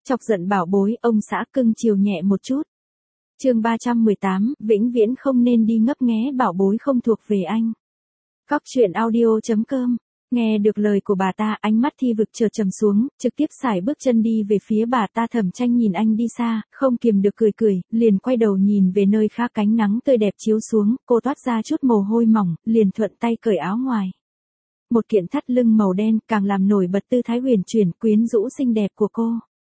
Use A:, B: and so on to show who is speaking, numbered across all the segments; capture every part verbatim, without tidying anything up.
A: Chọc giận bảo bối, ông xã cưng chiều nhẹ một chút. Chương ba trăm mười tám, vĩnh viễn không nên đi ngấp nghé bảo bối không thuộc về anh. Cóc truyện audio chấm com. Nghe được lời của bà ta, ánh mắt Thi Vực chợt trầm xuống, trực tiếp sải bước chân đi về phía bà ta. Thẩm Tranh nhìn anh đi xa, không kiềm được cười cười, liền quay đầu nhìn về nơi khác. Cánh nắng tươi đẹp chiếu xuống, cô toát ra chút mồ hôi mỏng, liền thuận tay cởi áo ngoài. Một kiện thắt lưng màu đen càng làm nổi bật tư thái huyền chuyển quyến rũ xinh đẹp của cô.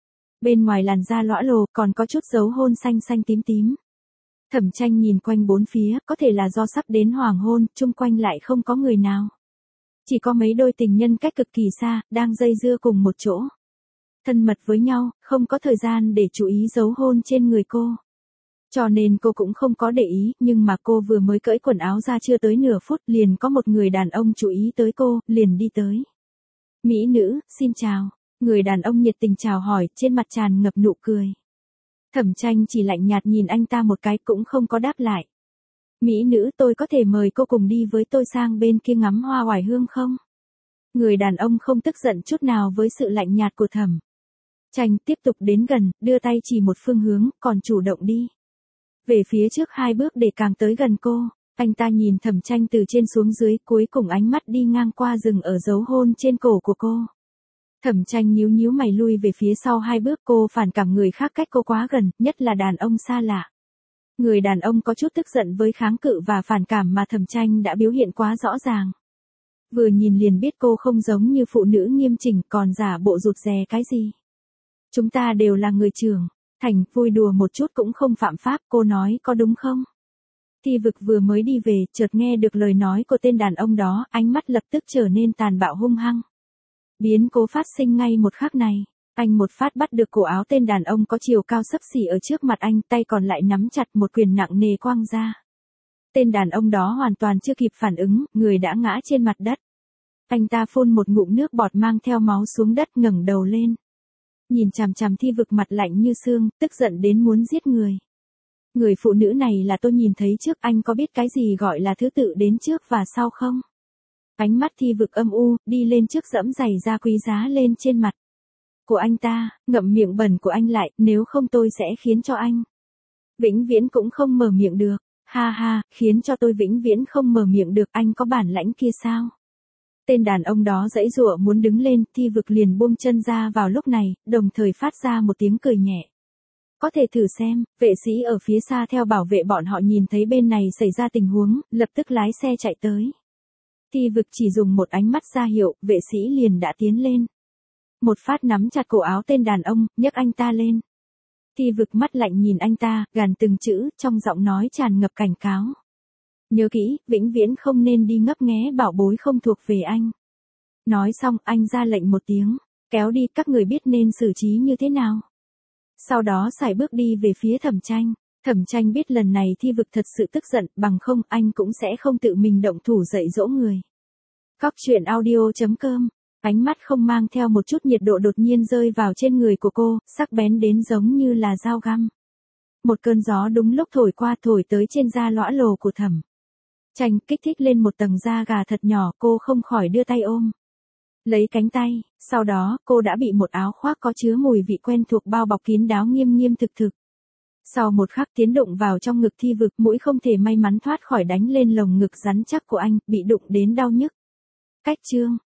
A: Bên ngoài làn da lõa lồ còn có chút dấu hôn xanh xanh tím tím. Thẩm Tranh nhìn quanh bốn phía, có thể là do sắp đến hoàng hôn, chung quanh lại không có người nào. Chỉ có mấy đôi tình nhân cách cực kỳ xa, đang dây dưa cùng một chỗ. Thân mật với nhau, không có thời gian để chú ý dấu hôn trên người cô. Cho nên cô cũng không có để ý, nhưng mà cô vừa mới cởi quần áo ra chưa tới nửa phút liền có một người đàn ông chú ý tới cô, liền đi tới. Mỹ nữ, xin chào. Người đàn ông nhiệt tình chào hỏi, trên mặt tràn ngập nụ cười. Thẩm Tranh chỉ lạnh nhạt nhìn anh ta một cái cũng không có đáp lại. Mỹ nữ, tôi có thể mời cô cùng đi với tôi sang bên kia ngắm hoa oải hương không? Người đàn ông không tức giận chút nào với sự lạnh nhạt của Thẩm Tranh, tiếp tục đến gần, đưa tay chỉ một phương hướng, còn chủ động đi về phía trước hai bước để càng tới gần cô. Anh ta nhìn Thẩm Tranh từ trên xuống dưới, cuối cùng ánh mắt đi ngang qua dừng ở dấu hôn trên cổ của cô. Thẩm Tranh nhíu nhíu mày lui về phía sau hai bước, cô phản cảm người khác cách cô quá gần, nhất là đàn ông xa lạ. Người đàn ông có chút tức giận với kháng cự và phản cảm mà Thẩm Tranh đã biểu hiện quá rõ ràng. Vừa nhìn liền biết cô không giống như phụ nữ nghiêm chỉnh, còn giả bộ rụt rè cái gì. Chúng ta đều là người trưởng thành, vui đùa một chút cũng không phạm pháp, cô nói có đúng không? Thi Vực vừa mới đi về, chợt nghe được lời nói của tên đàn ông đó, ánh mắt lập tức trở nên tàn bạo hung hăng. Biến cố phát sinh ngay một khắc này. Anh một phát bắt được cổ áo tên đàn ông có chiều cao xấp xỉ ở trước mặt anh, tay còn lại nắm chặt một quyền nặng nề quăng ra. Tên đàn ông đó hoàn toàn chưa kịp phản ứng, người đã ngã trên mặt đất. Anh ta phun một ngụm nước bọt mang theo máu xuống đất, ngẩng đầu lên. Nhìn chằm chằm Thi Vực mặt lạnh như xương, tức giận đến muốn giết người. Người phụ nữ này là tôi nhìn thấy trước, anh có biết cái gì gọi là thứ tự đến trước và sau không? Ánh mắt Thi Vực âm u, đi lên trước giẫm giày da quý giá lên trên mặt của anh ta, ngậm miệng bẩn của anh lại, nếu không tôi sẽ khiến cho anh vĩnh viễn cũng không mở miệng được. Ha ha, khiến cho tôi vĩnh viễn không mở miệng được, anh có bản lãnh kia sao? Tên đàn ông đó giãy giụa muốn đứng lên, Thi Vực liền buông chân ra vào lúc này, đồng thời phát ra một tiếng cười nhẹ. Có thể thử xem. Vệ sĩ ở phía xa theo bảo vệ bọn họ nhìn thấy bên này xảy ra tình huống, lập tức lái xe chạy tới. Thi Vực chỉ dùng một ánh mắt ra hiệu, vệ sĩ liền đã tiến lên. Một phát nắm chặt cổ áo tên đàn ông, nhấc anh ta lên. Thi Vực mắt lạnh nhìn anh ta, gằn từng chữ, trong giọng nói tràn ngập cảnh cáo. Nhớ kỹ, vĩnh viễn không nên đi ngấp nghé bảo bối không thuộc về anh. Nói xong, anh ra lệnh một tiếng, kéo đi, các người biết nên xử trí như thế nào. Sau đó sải bước đi về phía Thẩm Tranh. Thẩm Tranh biết lần này Thi Vực thật sự tức giận, bằng không anh cũng sẽ không tự mình động thủ dạy dỗ người. Cóc truyện audio chấm com. Ánh mắt không mang theo một chút nhiệt độ đột nhiên rơi vào trên người của cô, sắc bén đến giống như là dao găm. Một cơn gió đúng lúc thổi qua, thổi tới trên da lõa lồ của Thẩm Tranh, kích thích lên một tầng da gà thật nhỏ, cô không khỏi đưa tay ôm lấy cánh tay, sau đó cô đã bị một áo khoác có chứa mùi vị quen thuộc bao bọc kín đáo nghiêm nghiêm thực thực. Sau một khắc tiến đụng vào trong ngực Thi Vực, mũi không thể may mắn thoát khỏi đánh lên lồng ngực rắn chắc của anh, bị đụng đến đau nhức. Cách chương